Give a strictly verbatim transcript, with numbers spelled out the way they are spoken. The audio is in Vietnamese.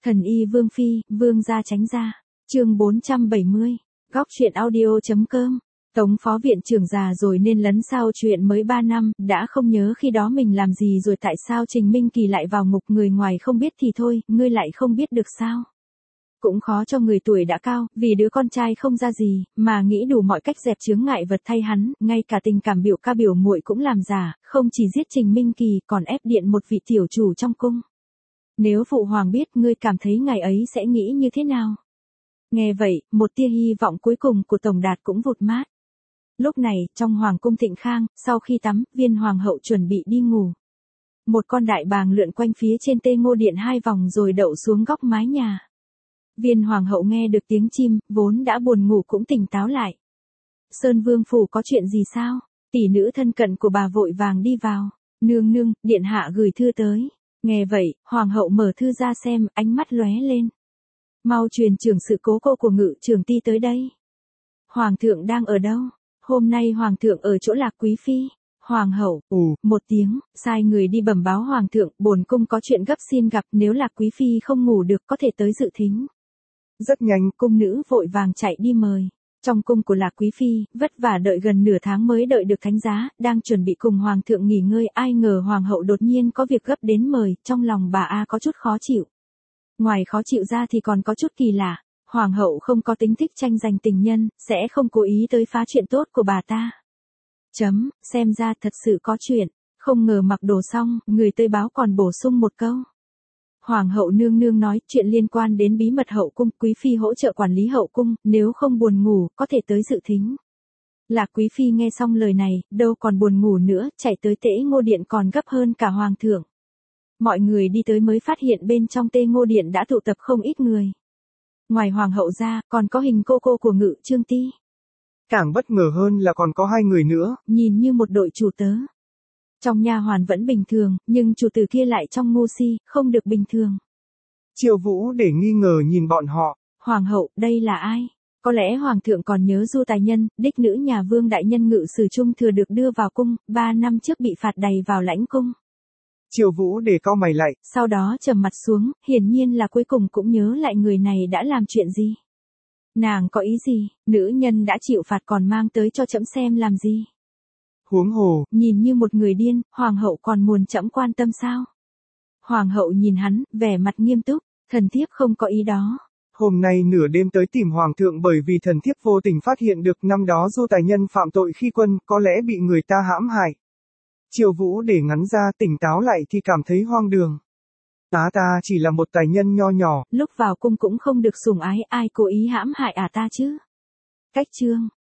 Thần y Vương Phi, Vương gia tránh ra. Chương bốn trăm bảy mươi. Góc truyện audio.com. Tống phó viện trưởng già rồi nên lấn sao chuyện mới ba năm, đã không nhớ khi đó mình làm gì rồi tại sao Trình Minh Kỳ lại vào ngục, người ngoài không biết thì thôi, ngươi lại không biết được sao? Cũng khó cho người tuổi đã cao, vì đứa con trai không ra gì, mà nghĩ đủ mọi cách dẹp chướng ngại vật thay hắn, ngay cả tình cảm biểu ca biểu muội cũng làm giả, không chỉ giết Trình Minh Kỳ, còn ép điện một vị tiểu chủ trong cung. Nếu phụ hoàng biết, ngươi cảm thấy ngày ấy sẽ nghĩ như thế nào? Nghe vậy, một tia hy vọng cuối cùng của Tổng Đạt cũng vụt mát. Lúc này, trong hoàng cung Thịnh Khang, sau khi tắm, Viên hoàng hậu chuẩn bị đi ngủ. Một con đại bàng lượn quanh phía trên Tê Ngô Điện hai vòng rồi đậu xuống góc mái nhà. Viên hoàng hậu nghe được tiếng chim, vốn đã buồn ngủ cũng tỉnh táo lại. Sơn Vương phủ có chuyện gì sao? Tỷ nữ thân cận của bà vội vàng đi vào. Nương nương, điện hạ gửi thư tới. Nghe vậy, hoàng hậu mở thư ra xem, ánh mắt lóe lên. Mau truyền trưởng sự cố cô của Ngự Trường Ti tới đây. Hoàng thượng đang ở đâu? Hôm nay hoàng thượng ở chỗ Lạc Quý phi. Hoàng hậu, ù, một tiếng, sai người đi bẩm báo hoàng thượng, bổn cung có chuyện gấp xin gặp, nếu Lạc Quý phi không ngủ được có thể tới dự thính. Rất nhanh, cung nữ vội vàng chạy đi mời. Trong cung của Lạc Quý phi, vất vả đợi gần nửa tháng mới đợi được thánh giá, đang chuẩn bị cùng hoàng thượng nghỉ ngơi, ai ngờ hoàng hậu đột nhiên có việc gấp đến mời, trong lòng bà A có chút khó chịu. Ngoài khó chịu ra thì còn có chút kỳ lạ, hoàng hậu không có tính thích tranh giành tình nhân, sẽ không cố ý tới phá chuyện tốt của bà ta. Chấm, xem ra thật sự có chuyện, không ngờ mặc đồ xong, người tới báo còn bổ sung một câu. Hoàng hậu nương nương nói, chuyện liên quan đến bí mật hậu cung, quý phi hỗ trợ quản lý hậu cung, nếu không buồn ngủ, có thể tới dự thính. Lạc Quý phi nghe xong lời này, đâu còn buồn ngủ nữa, chạy tới Tễ Ngô Điện còn gấp hơn cả hoàng thượng. Mọi người đi tới mới phát hiện bên trong Tê Ngô Điện đã tụ tập không ít người. Ngoài hoàng hậu ra, còn có hình cô cô của Ngự Trương Ti. Càng bất ngờ hơn là còn có hai người nữa, nhìn như một đội chủ tớ. Trong nha hoàn vẫn bình thường, nhưng chủ tử kia lại trong ngu si, không được bình thường. Triệu Vũ để nghi ngờ nhìn bọn họ. Hoàng hậu, đây là ai? Có lẽ hoàng thượng còn nhớ Du Tài Nhân, đích nữ nhà Vương đại nhân Ngự Sử Trung Thừa được đưa vào cung, ba năm trước bị phạt đầy vào lãnh cung. Triệu Vũ để cau mày lại. Sau đó trầm mặt xuống, hiển nhiên là cuối cùng cũng nhớ lại người này đã làm chuyện gì. Nàng có ý gì, nữ nhân đã chịu phạt còn mang tới cho trẫm xem làm gì? Huống hồ, nhìn như một người điên, hoàng hậu còn muốn trẫm quan tâm sao? Hoàng hậu nhìn hắn, vẻ mặt nghiêm túc, thần thiếp không có ý đó. Hôm nay nửa đêm tới tìm hoàng thượng bởi vì thần thiếp vô tình phát hiện được năm đó Du Tài Nhân phạm tội khi quân, có lẽ bị người ta hãm hại. Triệu Vũ để ngắn ra, tỉnh táo lại thì cảm thấy hoang đường. Á ta chỉ là một tài nhân nho nhỏ. Lúc vào cung cũng không được sủng ái, ai cố ý hãm hại à ta chứ? Cách chương.